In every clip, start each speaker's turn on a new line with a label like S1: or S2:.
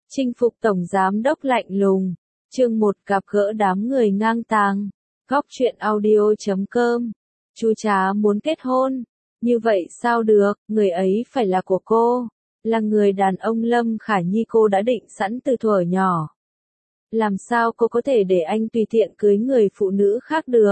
S1: Chinh phục tổng giám đốc lạnh lùng. Chương 1 gặp gỡ đám người ngang tàng. Góc truyện audio.com. Chú chá muốn kết hôn. Như vậy sao được, người ấy phải là của cô. Là người đàn ông Lâm Khả Nhi cô đã định sẵn từ thuở nhỏ. Làm sao cô có thể để anh tùy tiện cưới người phụ nữ khác được.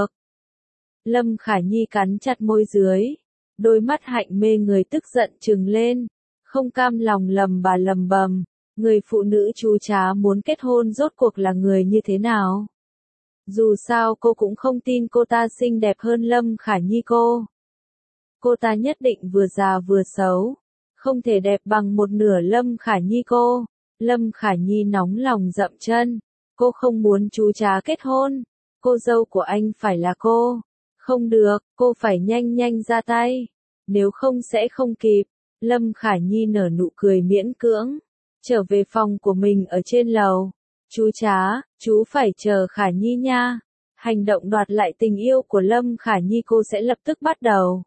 S1: Lâm Khả Nhi cắn chặt môi dưới. Đôi mắt hạnh mê người tức giận trừng lên. Không cam lòng lầm bầm. Người phụ nữ chú chá muốn kết hôn rốt cuộc là người như thế nào? Dù sao cô cũng không tin cô ta xinh đẹp hơn Lâm Khả Nhi cô. Cô ta nhất định vừa già vừa xấu. Không thể đẹp bằng một nửa Lâm Khả Nhi cô. Lâm Khả Nhi nóng lòng dậm chân. Cô không muốn chú chá kết hôn. Cô dâu của anh phải là cô. Không được, cô phải nhanh ra tay. Nếu không sẽ không kịp. Lâm Khả Nhi nở nụ cười miễn cưỡng. Trở về phòng của mình ở trên lầu. Chú chá, chú phải chờ Khả Nhi nha. Hành động đoạt lại tình yêu của Lâm Khả Nhi cô sẽ lập tức bắt đầu.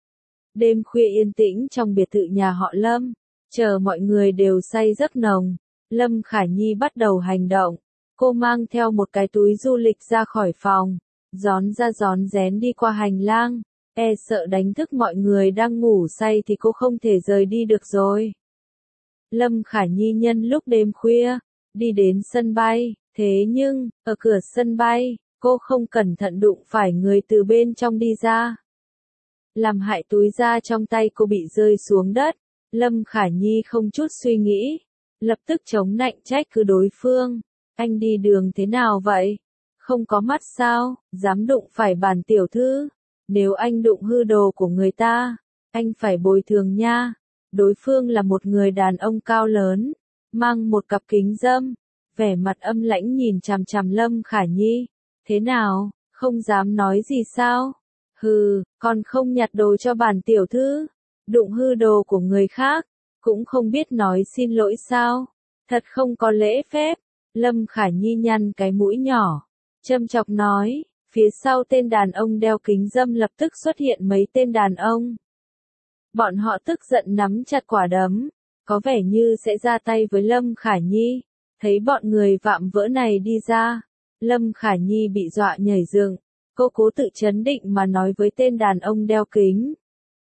S1: Đêm khuya yên tĩnh trong biệt thự nhà họ Lâm. Chờ mọi người đều say giấc nồng. Lâm Khả Nhi bắt đầu hành động. Cô mang theo một cái túi du lịch ra khỏi phòng. Rón ra rón rén đi qua hành lang. Sợ đánh thức mọi người đang ngủ say thì cô không thể rời đi được rồi. Lâm Khả Nhi nhân lúc đêm khuya, đi đến sân bay, thế nhưng, ở cửa sân bay, cô không cẩn thận đụng phải người từ bên trong đi ra. Làm hại túi da trong tay cô bị rơi xuống đất, Lâm Khả Nhi không chút suy nghĩ, lập tức chống nạnh trách cứ đối phương. Anh đi đường thế nào vậy? Không có mắt sao, dám đụng phải bản tiểu thư? Nếu anh đụng hư đồ của người ta, anh phải bồi thường nha. Đối phương là một người đàn ông cao lớn, mang một cặp kính râm, vẻ mặt âm lãnh nhìn chằm chằm Lâm Khả Nhi. Thế nào, không dám nói gì sao? Hừ, còn không nhặt đồ cho bản tiểu thư, đụng hư đồ của người khác, cũng không biết nói xin lỗi sao? Thật không có lễ phép. Lâm Khả Nhi nhăn cái mũi nhỏ, châm chọc nói. Phía sau tên đàn ông đeo kính râm lập tức xuất hiện mấy tên đàn ông. Bọn họ tức giận nắm chặt quả đấm, có vẻ như sẽ ra tay với Lâm Khả Nhi. Thấy bọn người vạm vỡ này đi ra, Lâm Khả Nhi bị dọa nhảy dựng. Cô cố tự trấn định mà nói với tên đàn ông đeo kính.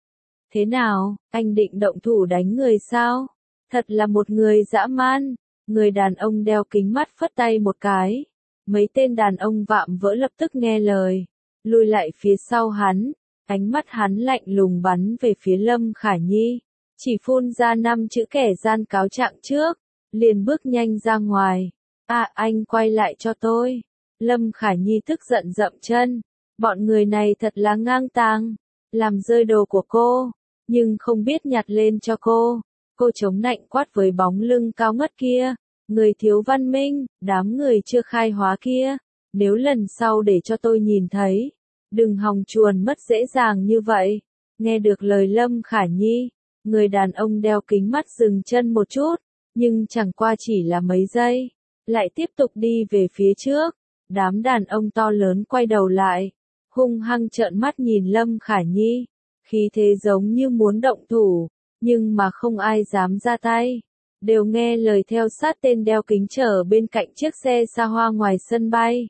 S1: Thế nào, anh định động thủ đánh người sao? Thật là một người dã man. Người đàn ông đeo kính mắt phất tay một cái. Mấy tên đàn ông vạm vỡ lập tức nghe lời, lùi lại phía sau hắn. Ánh mắt hắn lạnh lùng bắn về phía Lâm Khả Nhi, chỉ phun ra 5 chữ kẻ gian cáo trạng trước, liền bước nhanh ra ngoài. Anh quay lại cho tôi. Lâm Khả Nhi tức giận dậm chân. Bọn người này thật là ngang tàng, làm rơi đồ của cô, nhưng không biết nhặt lên cho cô. Cô chống nạnh quát với bóng lưng cao ngất kia. Người thiếu văn minh, đám người chưa khai hóa kia. Nếu lần sau để cho tôi nhìn thấy, đừng hòng chuồn mất dễ dàng như vậy. Nghe được lời Lâm Khả Nhi, người đàn ông đeo kính mắt dừng chân một chút, nhưng chẳng qua chỉ là mấy giây, lại tiếp tục đi về phía trước. Đám đàn ông to lớn quay đầu lại, hung hăng trợn mắt nhìn Lâm Khả Nhi, khí thế giống như muốn động thủ, nhưng mà không ai dám ra tay. Đều nghe lời theo sát tên đeo kính chở bên cạnh chiếc xe xa hoa ngoài sân bay.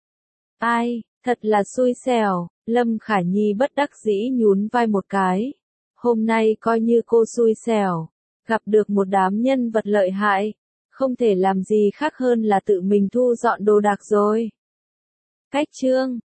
S1: Ai, thật là xui xẻo. Lâm Khả Nhi bất đắc dĩ nhún vai một cái. Hôm nay coi như cô xui xẻo, gặp được một đám nhân vật lợi hại, không thể làm gì khác hơn là tự mình thu dọn đồ đạc rồi. Cách chương